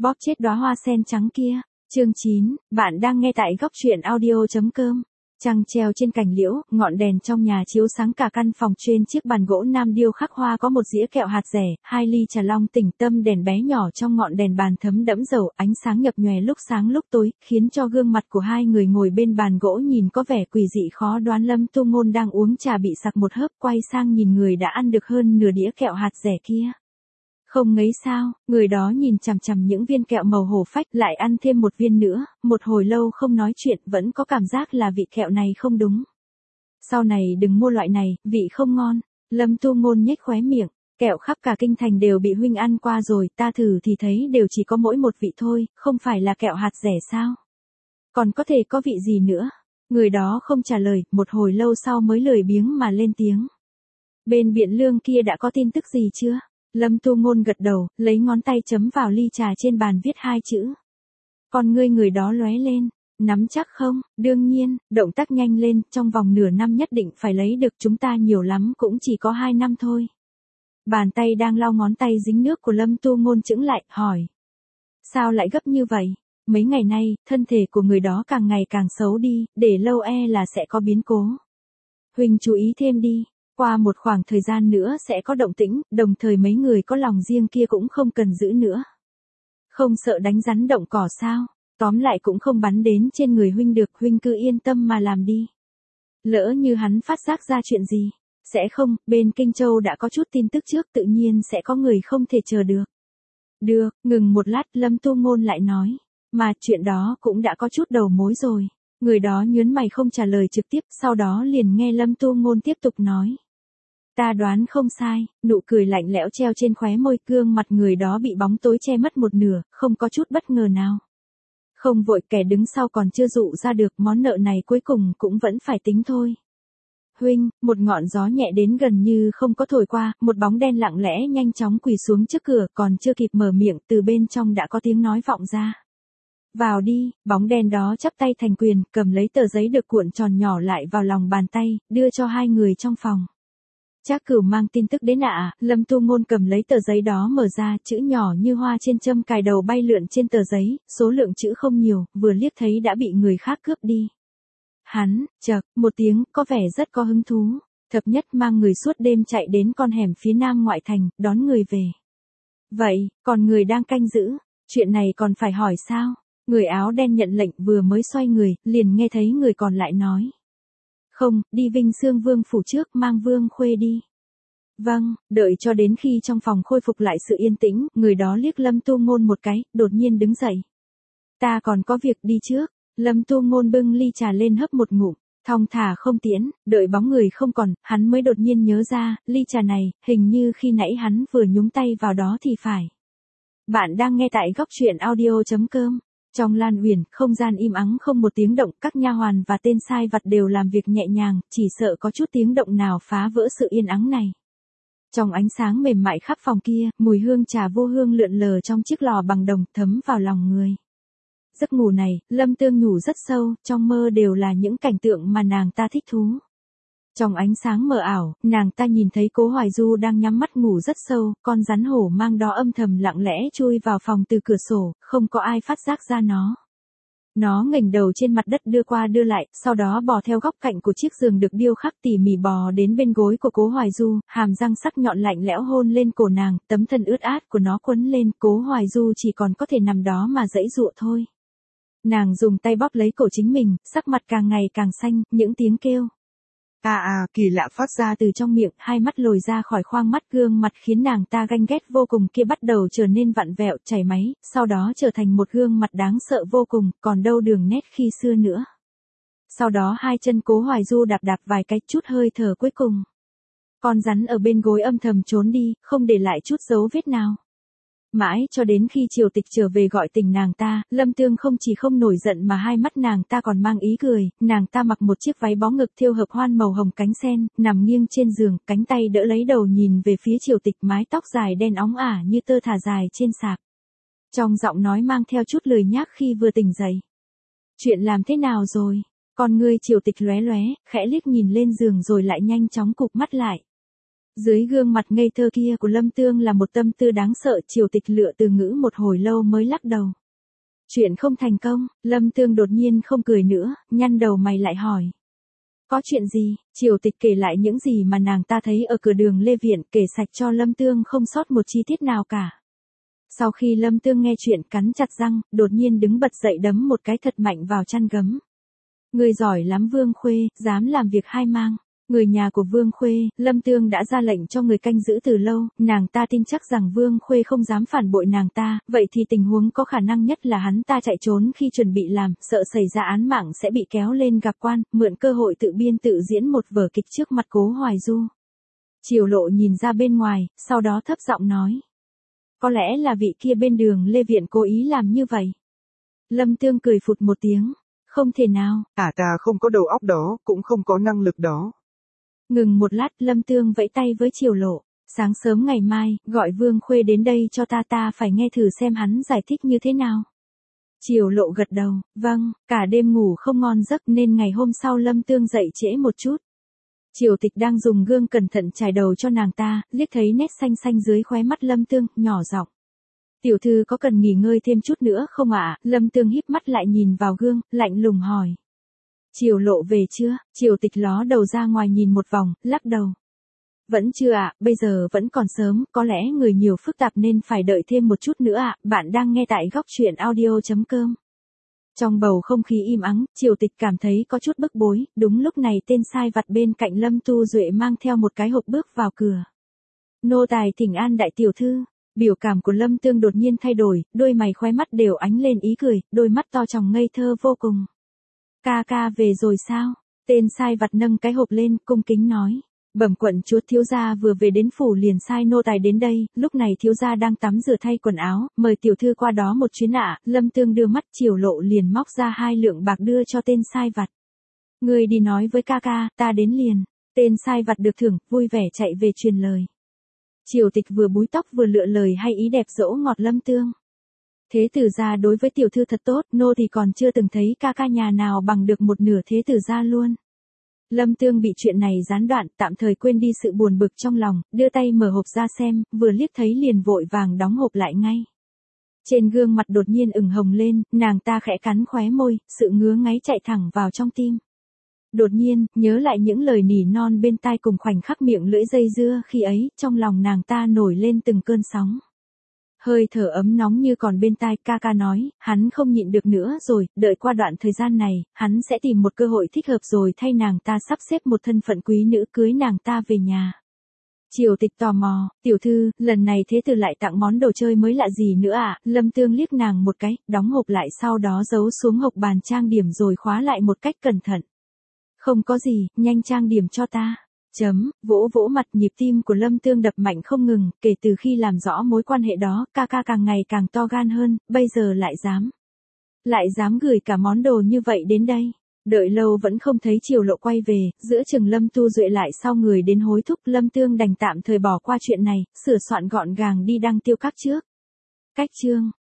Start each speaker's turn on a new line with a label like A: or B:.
A: bóp chết đóa hoa sen trắng kia. Chương 9, bạn đang nghe tại góc truyện audio.com. Trăng treo trên cành liễu, ngọn đèn trong nhà chiếu sáng cả căn phòng. Trên chiếc bàn gỗ nam điêu khắc hoa có một dĩa kẹo hạt dẻ, 2 ly trà long tỉnh tâm đèn bé nhỏ trong ngọn đèn bàn thấm đẫm dầu, ánh sáng nhập nhòe lúc sáng lúc tối, khiến cho gương mặt của hai người ngồi bên bàn gỗ nhìn có vẻ quỷ dị khó đoán. Lâm Tu Ngôn đang uống trà bị sặc một hớp, quay sang nhìn người đã ăn được hơn nửa đĩa kẹo hạt dẻ kia. Không ngấy sao, người đó nhìn chằm chằm những viên kẹo màu hổ phách, lại ăn thêm một viên nữa, một hồi lâu không nói chuyện, vẫn có cảm giác là vị kẹo này không đúng. Sau này đừng mua loại này, vị không ngon. Lâm Tu Ngôn nhếch khóe miệng, kẹo khắp cả kinh thành đều bị huynh ăn qua rồi, ta thử thì thấy đều chỉ có mỗi một vị thôi, không phải là kẹo hạt dẻ sao? Còn có thể có vị gì nữa? Người đó không trả lời, một hồi lâu sau mới lười biếng mà lên tiếng. Bên Biện Lương kia đã có tin tức gì chưa? Lâm Tu Ngôn gật đầu, lấy ngón tay chấm vào ly trà trên bàn viết 2 chữ. Con ngươi người đó lóe lên, nắm chắc không? Đương nhiên, động tác nhanh lên, trong vòng nửa năm nhất định phải lấy được, chúng ta nhiều lắm cũng chỉ có 2 năm thôi. Bàn tay đang lau ngón tay dính nước của Lâm Tu Ngôn chững lại, hỏi. Sao lại gấp như vậy? Mấy ngày nay, thân thể của người đó càng ngày càng xấu đi, để lâu là sẽ có biến cố. Huỳnh chú ý thêm đi. Qua một khoảng thời gian nữa sẽ có động tĩnh, đồng thời mấy người có lòng riêng kia cũng không cần giữ nữa. Không sợ đánh rắn động cỏ sao, tóm lại cũng không bắn đến trên người huynh được, huynh cứ yên tâm mà làm đi. Lỡ như hắn phát giác ra chuyện gì, sẽ không, bên Kinh Châu đã có chút tin tức trước, tự nhiên sẽ có người không thể chờ được. Được, ngừng một lát, Lâm Tu Ngôn lại nói, mà chuyện đó cũng đã có chút đầu mối rồi. Người đó nhớn mày không trả lời trực tiếp, sau đó liền nghe Lâm Tu Ngôn tiếp tục nói. Ta đoán không sai, nụ cười lạnh lẽo treo trên khóe môi, gương mặt người đó bị bóng tối che mất một nửa, không có chút bất ngờ nào. Không vội, kẻ đứng sau còn chưa dụ ra được, món nợ này cuối cùng cũng vẫn phải tính thôi. Huynh, một ngọn gió nhẹ đến gần như không có thổi qua, một bóng đen lặng lẽ nhanh chóng quỳ xuống trước cửa, còn chưa kịp mở miệng, từ bên trong đã có tiếng nói vọng ra. Vào đi, bóng đen đó chắp tay thành quyền, cầm lấy tờ giấy được cuộn tròn nhỏ lại vào lòng bàn tay, đưa cho hai người trong phòng. Trác Cửu mang tin tức đến ạ. Lâm Tu Ngôn cầm lấy tờ giấy đó mở ra, chữ nhỏ như hoa trên châm cài đầu bay lượn trên tờ giấy, số lượng chữ không nhiều, vừa liếc thấy đã bị người khác cướp đi. Hắn, chậc, một tiếng, có vẻ rất có hứng thú. Thập Nhất mang người suốt đêm chạy đến con hẻm phía nam ngoại thành, đón người về. Vậy, còn người đang canh giữ, chuyện này còn phải hỏi sao? Người áo đen nhận lệnh vừa mới xoay người, liền nghe thấy người còn lại nói. Không, đi Vinh Xương Vương phủ trước, mang Vương Khuê đi. Vâng, đợi cho đến khi trong phòng khôi phục lại sự yên tĩnh, người đó liếc Lâm Tu Ngôn một cái, đột nhiên đứng dậy. Ta còn có việc đi trước. Lâm Tu Ngôn bưng ly trà lên hấp một ngụm, thong thả không tiễn, đợi bóng người không còn, hắn mới đột nhiên nhớ ra, ly trà này, hình như khi nãy hắn vừa nhúng tay vào đó thì phải. Bạn đang nghe tại góc truyện audio.com. Trong Lan Uyển, không gian im ắng không một tiếng động, các nha hoàn và tên sai vặt đều làm việc nhẹ nhàng, chỉ sợ có chút tiếng động nào phá vỡ sự yên ắng này. Trong ánh sáng mềm mại khắp phòng kia, mùi hương trà vô hương lượn lờ trong chiếc lò bằng đồng, thấm vào lòng người. Giấc ngủ này, Lâm Tương nhủ rất sâu, trong mơ đều là những cảnh tượng mà nàng ta thích thú. Trong ánh sáng mờ ảo, nàng ta nhìn thấy Cố Hoài Du đang nhắm mắt ngủ rất sâu, con rắn hổ mang đó âm thầm lặng lẽ chui vào phòng từ cửa sổ, không có ai phát giác ra nó. Nó nghềnh đầu trên mặt đất đưa qua đưa lại, sau đó bò theo góc cạnh của chiếc giường được điêu khắc tỉ mỉ bò đến bên gối của Cố Hoài Du, hàm răng sắc nhọn lạnh lẽo hôn lên cổ nàng, tấm thân ướt át của nó quấn lên, Cố Hoài Du chỉ còn có thể nằm đó mà giãy giụa thôi. Nàng dùng tay bóp lấy cổ chính mình, sắc mặt càng ngày càng xanh, những tiếng kêu. Kỳ lạ phát ra từ trong miệng, hai mắt lồi ra khỏi khoang mắt, gương mặt khiến nàng ta ganh ghét vô cùng kia bắt đầu trở nên vặn vẹo, chảy máy, sau đó trở thành một gương mặt đáng sợ vô cùng, còn đâu đường nét khi xưa nữa. Sau đó hai chân Cố Hoài Du đạp đạp vài cái, chút hơi thở cuối cùng. Con rắn ở bên gối âm thầm trốn đi, không để lại chút dấu vết nào. Mãi cho đến khi Triều Tịch trở về gọi tỉnh nàng ta, Lâm Tương không chỉ không nổi giận mà hai mắt nàng ta còn mang ý cười, nàng ta mặc một chiếc váy bó ngực thêu hợp hoan màu hồng cánh sen, nằm nghiêng trên giường, cánh tay đỡ lấy đầu nhìn về phía Triều Tịch, mái tóc dài đen óng ả như tơ thả dài trên sạp. Trong giọng nói mang theo chút lười nhác khi vừa tỉnh dậy. Chuyện làm thế nào rồi? Con ngươi Triều Tịch lóe lóe, khẽ liếc nhìn lên giường rồi lại nhanh chóng cụp mắt lại. Dưới gương mặt ngây thơ kia của Lâm Tương là một tâm tư đáng sợ. Triều Tịch lựa từ ngữ một hồi lâu mới lắc đầu. Chuyện không thành công. Lâm Tương đột nhiên không cười nữa, nhăn đầu mày lại hỏi. Có chuyện gì? Triều Tịch kể lại những gì mà nàng ta thấy ở cửa đường Lê Viện, kể sạch cho Lâm Tương không sót một chi tiết nào cả. Sau khi Lâm Tương nghe chuyện cắn chặt răng, đột nhiên đứng bật dậy đấm một cái thật mạnh vào chăn gấm. Người giỏi lắm Vương Khuê, dám làm việc hai mang. Người nhà của Vương Khuê, Lâm Tương đã ra lệnh cho người canh giữ từ lâu, nàng ta tin chắc rằng Vương Khuê không dám phản bội nàng ta, vậy thì tình huống có khả năng nhất là hắn ta chạy trốn khi chuẩn bị làm, sợ xảy ra án mạng sẽ bị kéo lên gặp quan, mượn cơ hội tự biên tự diễn một vở kịch trước mặt Cố Hoài Du. Triều Lộ nhìn ra bên ngoài, sau đó thấp giọng nói. Có lẽ là vị kia bên đường Lê Viện cố ý làm như vậy. Lâm Tương cười phụt một tiếng. Không thể nào.
B: Ta không có đầu óc đó, cũng không có năng lực đó.
A: Ngừng một lát, Lâm Tương vẫy tay với Triều Lộ. Sáng sớm ngày mai, gọi Vương Khuê đến đây cho ta phải nghe thử xem hắn giải thích như thế nào. Triều Lộ gật đầu, vâng, cả đêm ngủ không ngon giấc nên ngày hôm sau Lâm Tương dậy trễ một chút. Triều Tịch đang dùng gương cẩn thận chải đầu cho nàng ta, liếc thấy nét xanh xanh dưới khóe mắt Lâm Tương, nhỏ giọng. Tiểu thư có cần nghỉ ngơi thêm chút nữa không ạ? Lâm Tương híp mắt lại nhìn vào gương, lạnh lùng hỏi. Triều Lộ về chưa? Triều Tịch ló đầu ra ngoài nhìn một vòng, lắc đầu. Vẫn chưa ạ, bây giờ vẫn còn sớm, có lẽ người nhiều phức tạp nên phải đợi thêm một chút nữa ạ. Bạn đang nghe tại góc truyện audio.com. Trong bầu không khí im ắng, Triều Tịch cảm thấy có chút bức bối, đúng lúc này tên sai vặt bên cạnh Lâm Tu Duệ mang theo một cái hộp bước vào cửa. Nô tài thỉnh an đại tiểu thư. Biểu cảm của Lâm Tương đột nhiên thay đổi, đôi mày khóe mắt đều ánh lên ý cười, đôi mắt to tròng ngây thơ vô cùng. Ca về rồi sao? Tên sai vặt nâng cái hộp lên, cung kính nói. Bẩm quận chúa, thiếu gia vừa về đến phủ liền sai nô tài đến đây, lúc này thiếu gia đang tắm rửa thay quần áo, mời tiểu thư qua đó một chuyến ạ. Lâm Tương đưa mắt, Triều Lộ liền móc ra 2 lượng bạc đưa cho tên sai vặt. Người đi nói với ca, ta đến liền. Tên sai vặt được thưởng, vui vẻ chạy về truyền lời. Triều Tịch vừa búi tóc vừa lựa lời hay ý đẹp dỗ ngọt Lâm Tương. Thế tử gia đối với tiểu thư thật tốt, nô thì còn chưa từng thấy ca nhà nào bằng được một nửa thế tử gia luôn. Lâm Tương bị chuyện này gián đoạn, tạm thời quên đi sự buồn bực trong lòng, đưa tay mở hộp ra xem, vừa liếc thấy liền vội vàng đóng hộp lại ngay. Trên gương mặt đột nhiên ửng hồng lên, nàng ta khẽ cắn khóe môi, sự ngứa ngáy chạy thẳng vào trong tim. Đột nhiên, nhớ lại những lời nỉ non bên tai cùng khoảnh khắc miệng lưỡi dây dưa khi ấy, trong lòng nàng ta nổi lên từng cơn sóng. Hơi thở ấm nóng như còn bên tai, ca nói, hắn không nhịn được nữa rồi, đợi qua đoạn thời gian này, hắn sẽ tìm một cơ hội thích hợp rồi thay nàng ta sắp xếp một thân phận quý nữ cưới nàng ta về nhà. Triều Tịch tò mò, tiểu thư, lần này thế tử lại tặng món đồ chơi mới lạ gì nữa ạ? Lâm Tương liếc nàng một cái, đóng hộp lại sau đó giấu xuống hộc bàn trang điểm rồi khóa lại một cách cẩn thận. Không có gì, nhanh trang điểm cho ta. Vỗ vỗ mặt, nhịp tim của Lâm Tương đập mạnh không ngừng, kể từ khi làm rõ mối quan hệ đó, ca càng ngày càng to gan hơn, bây giờ lại dám gửi cả món đồ như vậy đến đây. Đợi lâu vẫn không thấy Triều Lộ quay về, giữa chừng Lâm Tu Duệ lại sau người đến hối thúc, Lâm Tương đành tạm thời bỏ qua chuyện này, sửa soạn gọn gàng đi đăng tiêu các trước. Cách chương